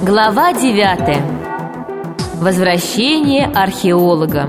Глава 9. Возвращение археолога.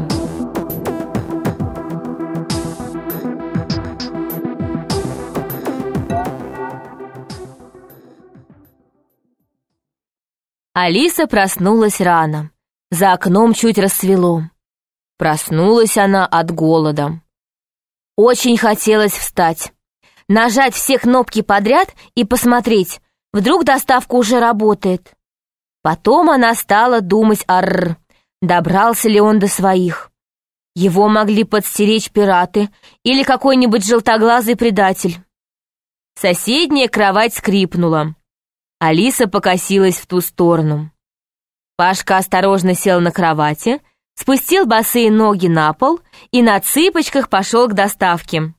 Алиса проснулась рано. За окном чуть рассвело. Проснулась она от голода. Очень хотелось встать, нажать все кнопки подряд и посмотреть, вдруг доставка уже работает. Потом она стала думать добрался ли он до своих. Его могли подстеречь пираты или какой-нибудь желтоглазый предатель. Соседняя кровать скрипнула. Алиса покосилась в ту сторону. Пашка осторожно сел на кровати, спустил босые ноги на пол и на цыпочках пошел к доставке.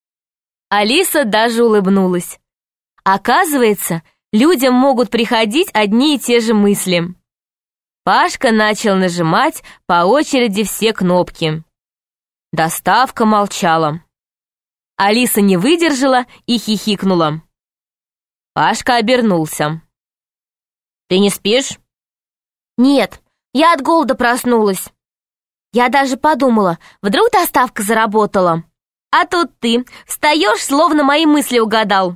Алиса даже улыбнулась. Оказывается, людям могут приходить одни и те же мысли. Пашка начал нажимать по очереди все кнопки. Доставка молчала. Алиса не выдержала и хихикнула. Пашка обернулся. «Ты не спишь?» «Нет, я от голода проснулась. Я даже подумала, вдруг доставка заработала. А тут ты встаешь, словно мои мысли угадал».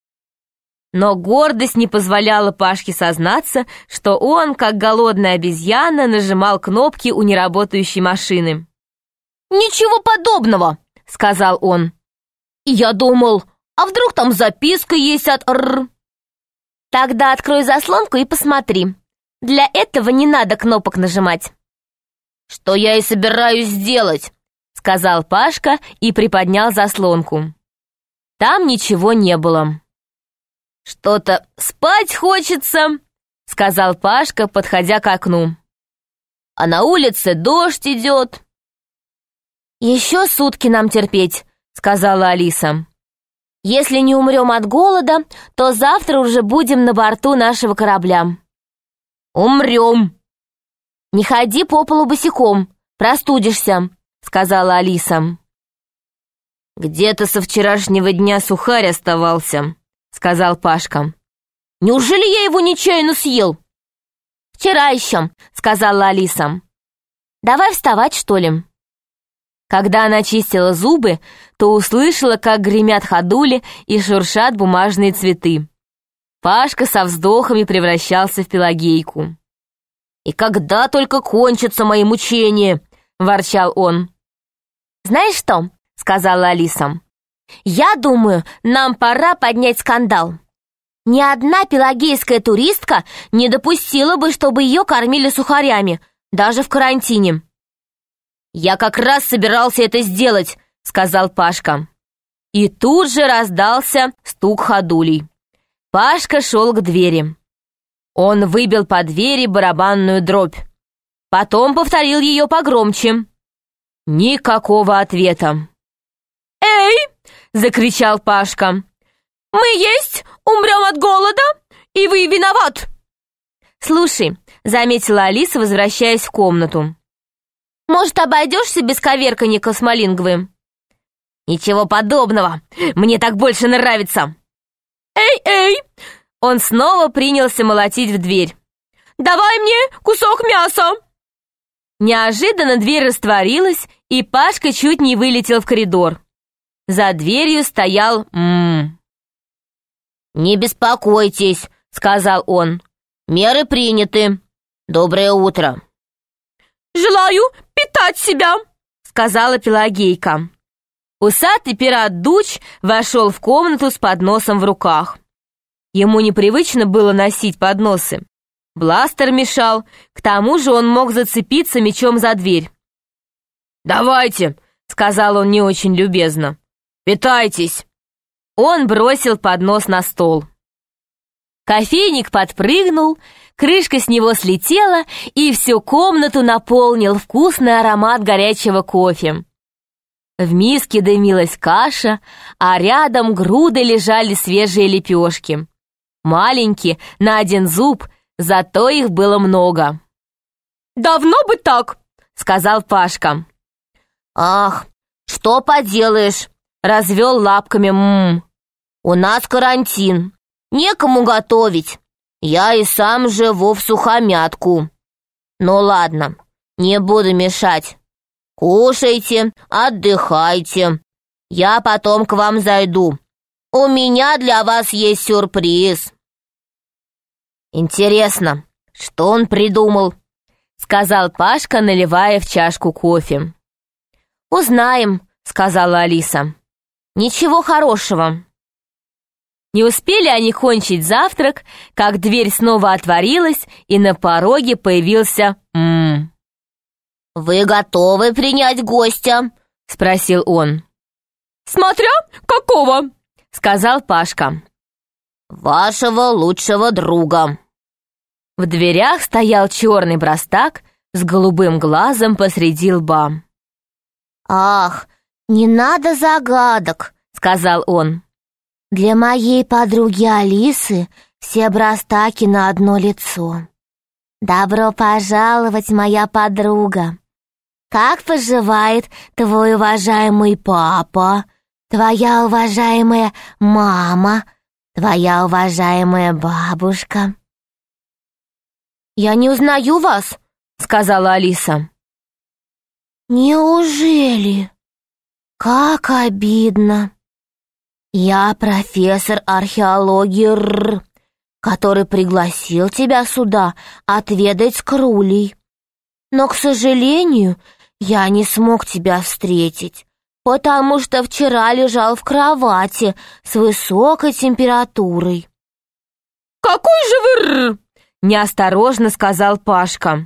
Но гордость не позволяла Пашке сознаться, что он, как голодная обезьяна, нажимал кнопки у неработающей машины. «Ничего подобного», — сказал он. «Я думал, а вдруг там записка есть от р...» «Тогда открой заслонку и посмотри. Для этого не надо кнопок нажимать». «Что я и собираюсь сделать», — сказал Пашка и приподнял заслонку. Там ничего не было. «Что-то спать хочется», — сказал Пашка, подходя к окну. «А на улице дождь идет». «Еще сутки нам терпеть», — сказала Алиса. «Если не умрем от голода, то завтра уже будем на борту нашего корабля». «Умрем». «Не ходи по полу босиком, простудишься», — сказала Алиса. «Где-то со вчерашнего дня сухарь оставался», — сказал Пашка. «Неужели я его нечаянно съел?» «Вчера еще», — сказала Алиса. «Давай вставать, что ли?» Когда она чистила зубы, то услышала, как гремят ходули и шуршат бумажные цветы. Пашка со вздохами превращался в Пелагейку. «И когда только кончатся мои мучения?» — ворчал он. «Знаешь что?» — сказала Алиса. «Я думаю, нам пора поднять скандал. Ни одна пелагейская туристка не допустила бы, чтобы ее кормили сухарями, даже в карантине». «Я как раз собирался это сделать», — сказал Пашка. И тут же раздался стук ходулей. Пашка шел к двери. Он выбил по двери барабанную дробь. Потом повторил ее погромче. Никакого ответа. «Эй!» — закричал Пашка. «Мы есть, умрем от голода, и вы виноват!» «Слушай», — заметила Алиса, возвращаясь в комнату. «Может, обойдешься без коверканья космолингвы?» «Ничего подобного! Мне так больше нравится!» «Эй!» Он снова принялся молотить в дверь. «Давай мне кусок мяса!» Неожиданно дверь растворилась, и Пашка чуть не вылетел в коридор. За дверью стоял «Не беспокойтесь», — сказал он. «Меры приняты. Доброе утро». «Желаю питать себя», — сказала Пелагейка. Усатый пират Дуч вошел в комнату с подносом в руках. Ему непривычно было носить подносы. Бластер мешал, к тому же он мог зацепиться мечом за дверь. «Давайте», — сказал он не очень любезно, — «питайтесь». Он бросил поднос на стол. Кофейник подпрыгнул, крышка с него слетела, и всю комнату наполнил вкусный аромат горячего кофе. В миске дымилась каша, а рядом грудой лежали свежие лепешки. Маленькие, на один зуб, зато их было много. «Давно бы так», — сказал Пашка. «Ах, что поделаешь», — развел лапками «У нас карантин, некому готовить. Я и сам живу всухомятку. Ну ладно, не буду мешать. Кушайте, отдыхайте. Я потом к вам зайду. У меня для вас есть сюрприз». «Интересно, что он придумал?» — сказал Пашка, наливая в чашку кофе. «Узнаем», — сказала Алиса. «Ничего хорошего». Не успели они кончить завтрак, как дверь снова отворилась, и на пороге появился «Вы готовы принять гостя?» — спросил он. «Смотря какого», — сказал Пашка. «Вашего лучшего друга». В дверях стоял черный простак с голубым глазом посреди лба. «Ах, не надо загадок», — сказал он. «Для моей подруги Алисы все простаки на одно лицо. Добро пожаловать, моя подруга. Как поживает твой уважаемый папа, твоя уважаемая мама, твоя уважаемая бабушка?» «Я не узнаю вас», — сказала Алиса. «Неужели? Как обидно. Я профессор археологии Р, который пригласил тебя сюда отведать скрулей. Но, к сожалению, я не смог тебя встретить, потому что вчера лежал в кровати с высокой температурой». «Какой же вы Р?» — неосторожно сказал Пашка.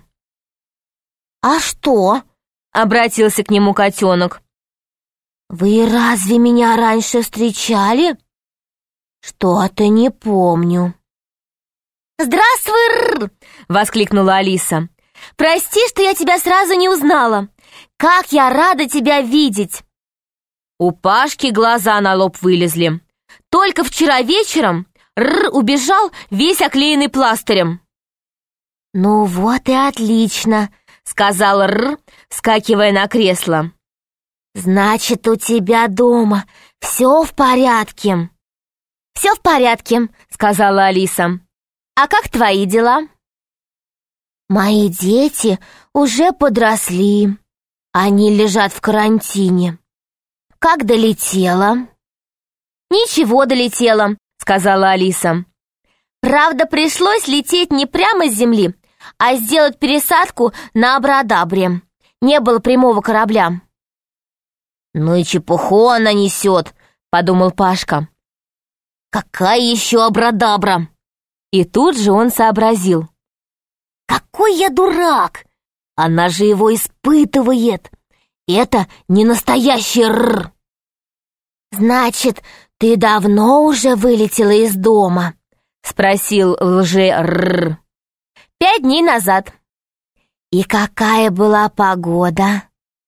«А что?» — обратился к нему котенок. «Вы разве меня раньше встречали? Что-то не помню». «Здравствуй, Р!» — воскликнула Алиса. «Прости, что я тебя сразу не узнала. Как я рада тебя видеть!» У Пашки глаза на лоб вылезли. Только вчера вечером Р убежал весь оклеенный пластырем. «Ну вот и отлично», — сказал Р, вскакивая на кресло. «Значит, у тебя дома все в порядке?» «Все в порядке», — сказала Алиса. «А как твои дела?» «Мои дети уже подросли. Они лежат в карантине. Как долетела?» «Ничего, долетела», — сказала Алиса. «Правда, пришлось лететь не прямо с земли, а сделать пересадку на Абракадабре. Не было прямого корабля». «Ну и чепуху она несет», — подумал Пашка. «Какая еще Абракадабра?» И тут же он сообразил. «Какой я дурак! Она же его испытывает! Это не настоящий Р!» «Значит, ты давно уже вылетела из дома?» — спросил лже-Р. 5 дней назад». «И какая была погода?»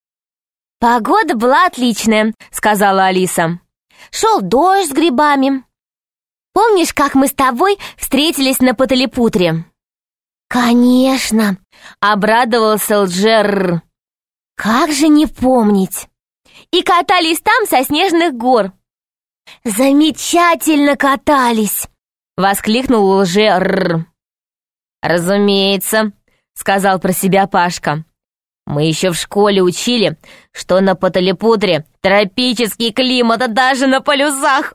«Погода была отличная», — сказала Алиса. «Шел дождь с грибами. Помнишь, как мы с тобой встретились на Паталипутре?» «Конечно», — обрадовался лже-Р. «Как же не помнить?» «И катались там со снежных гор». «Замечательно катались!» — воскликнул лже-Р. «Разумеется», — сказал про себя Пашка. «Мы еще в школе учили, что на Паталипутре тропический климат, даже на полюсах».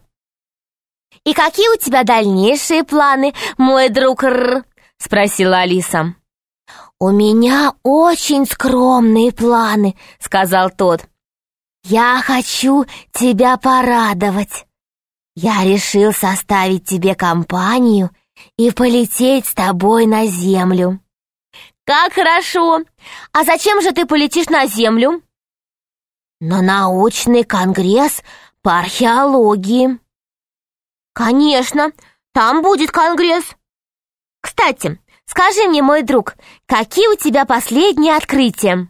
«И какие у тебя дальнейшие планы, мой друг Р?» — спросила Алиса. «У меня очень скромные планы», — сказал тот. «Я хочу тебя порадовать. Я решил составить тебе компанию и полететь с тобой на Землю». «Как хорошо! А зачем же ты полетишь на Землю?» «На научный конгресс по археологии». «Конечно, там будет конгресс. Кстати, скажи мне, мой друг, какие у тебя последние открытия?»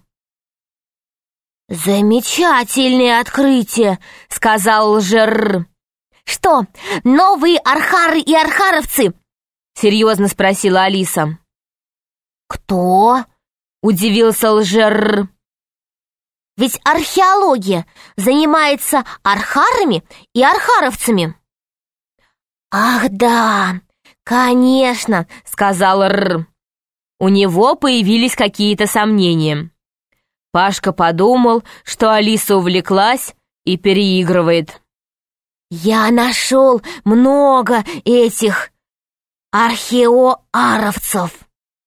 «Замечательные открытия», — сказал лже-Р. «Что, новые архары и архаровцы?» — серьезно спросила Алиса. «Кто?» — удивился лже-Р. «Ведь археология занимается архарами и архаровцами». «Ах да, «Конечно», — сказал Р. У него появились какие-то сомнения. Пашка подумал, что Алиса увлеклась и переигрывает. «Я нашел много этих археоаровцев».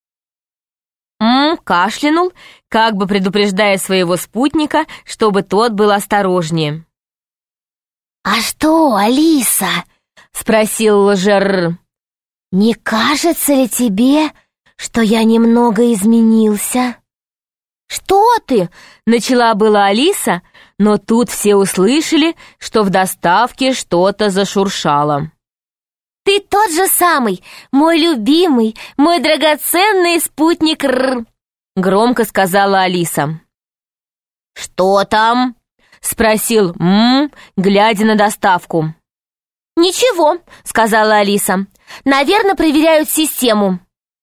Кашлянул, как бы предупреждая своего спутника, чтобы тот был осторожнее. «А что, Алиса?» — спросил Лжер. «Не кажется ли тебе, что я немного изменился?» «Что ты?» — начала была Алиса, но тут все услышали, что в доставке что-то зашуршало. «Ты тот же самый, мой любимый, мой драгоценный спутник Р», — громко сказала Алиса. «Что там?» — спросил глядя на доставку. «Ничего», — сказала Алиса. «Наверное, проверяют систему».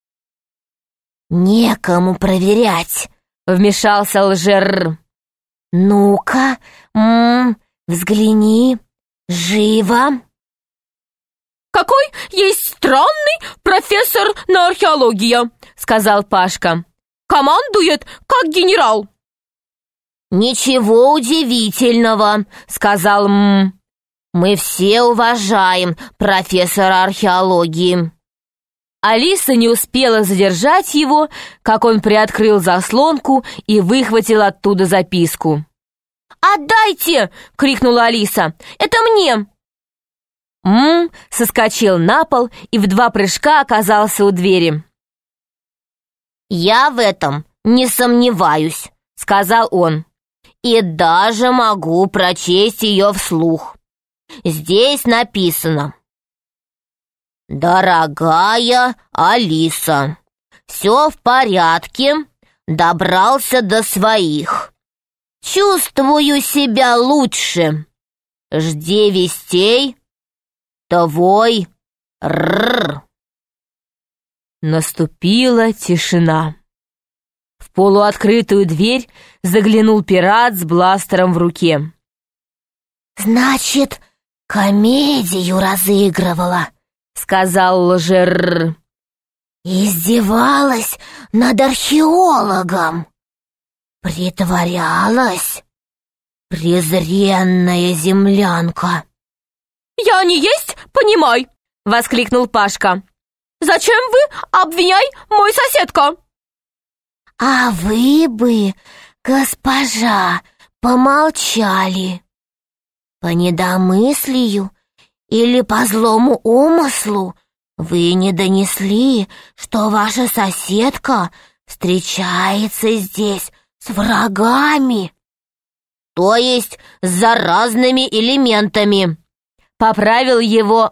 «Некому проверять», — вмешался Лжер. «Ну-ка, взгляни, живо». «Какой есть странный профессор на археология», — сказал Пашка. «Командует, как генерал». «Ничего удивительного», — сказал «Мы все уважаем профессора археологии». Алиса не успела задержать его, как он приоткрыл заслонку и выхватил оттуда записку. «Отдайте!» — крикнула Алиса. «Это мне!» Соскочил на пол и в 2 прыжка оказался у двери. «Я в этом не сомневаюсь», — сказал он. «И даже могу прочесть ее вслух. Здесь написано: «Дорогая Алиса, все в порядке, добрался до своих. Чувствую себя лучше. Жди вестей. Твой Р». Наступила тишина. В полуоткрытую дверь заглянул пират с бластером в руке. «Значит, комедию разыгрывала», — сказал Лжер. «Издевалась над археологом. Притворялась. Презренная землянка». «Я не есть, понимай!» — воскликнул Пашка. «Зачем вы обвиняй мой соседка?» «А вы бы, госпожа, помолчали. По недомыслию или по злому умыслу вы не донесли, что ваша соседка встречается здесь с врагами, то есть с заразными элементами», — поправил его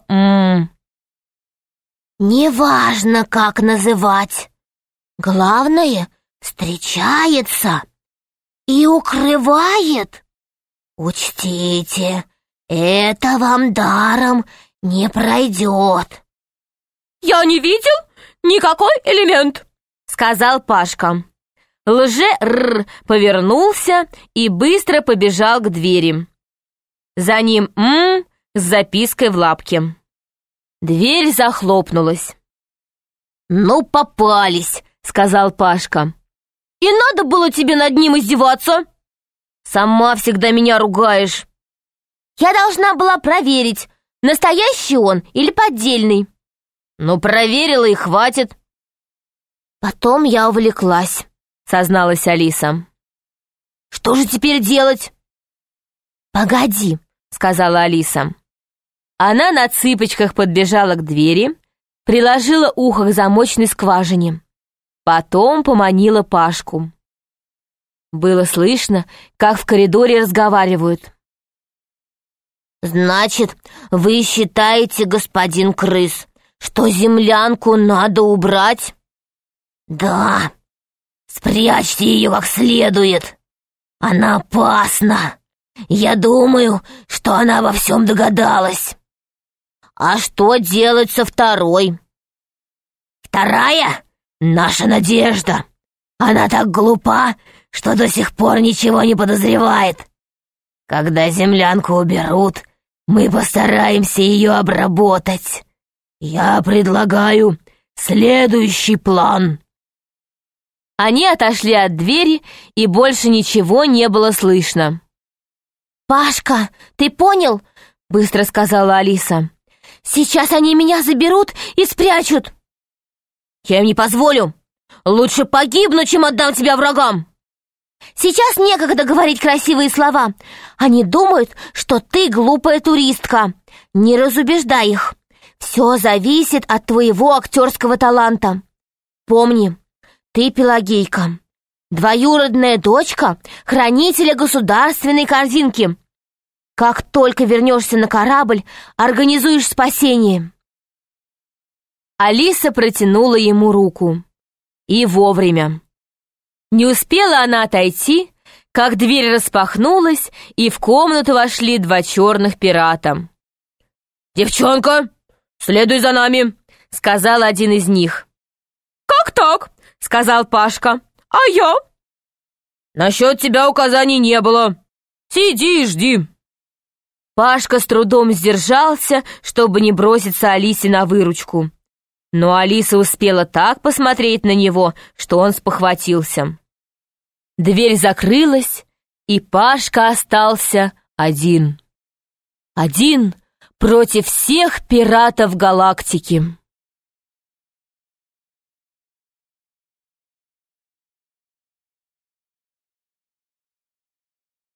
«Неважно, как называть. Главное, встречается и укрывает. Учтите, это вам даром не пройдет». «Я не видел никакой элемент», — сказал Пашка. Лжер повернулся и быстро побежал к двери. За ним с запиской в лапке. Дверь захлопнулась. «Ну, попались», — сказал Пашка. «И надо было тебе над ним издеваться. Сама всегда меня ругаешь». «Я должна была проверить, настоящий он или поддельный». «Ну, проверила и хватит». «Потом я увлеклась», — созналась Алиса. «Что же теперь делать?» «Погоди», — сказала Алиса. Она на цыпочках подбежала к двери, приложила ухо к замочной скважине. Потом поманила Пашку. Было слышно, как в коридоре разговаривают. «Значит, вы считаете, господин Крыс, что землянку надо убрать?» «Да, спрячьте ее как следует. Она опасна. Я думаю, что она во всем догадалась». «А что делать со второй?» «Вторая — наша Надежда. Она так глупа, что до сих пор ничего не подозревает. Когда землянку уберут, мы постараемся ее обработать. «Я предлагаю следующий план». Они отошли от двери, и больше ничего не было слышно. «Пашка, ты понял?» — быстро сказала Алиса. «Сейчас они меня заберут и спрячут». «Я им не позволю. Лучше погибну, чем отдам тебя врагам». «Сейчас некогда говорить красивые слова. Они думают, что ты глупая туристка. Не разубеждай их. Все зависит от твоего актерского таланта. Помни, ты Пелагейка, двоюродная дочка хранителя государственной корзинки. Как только вернешься на корабль, организуешь спасение». Алиса протянула ему руку. И вовремя. Не успела она отойти, как дверь распахнулась, и в комнату вошли два черных пирата. «Девчонка, следуй за нами», — сказал один из них. «Как так?» — сказал Пашка. «А я?» «Насчет тебя указаний не было. Сиди и жди». Пашка с трудом сдержался, чтобы не броситься Алисе на выручку. Но Алиса успела так посмотреть на него, что он спохватился. Дверь закрылась, и Пашка остался один. Один против всех пиратов галактики.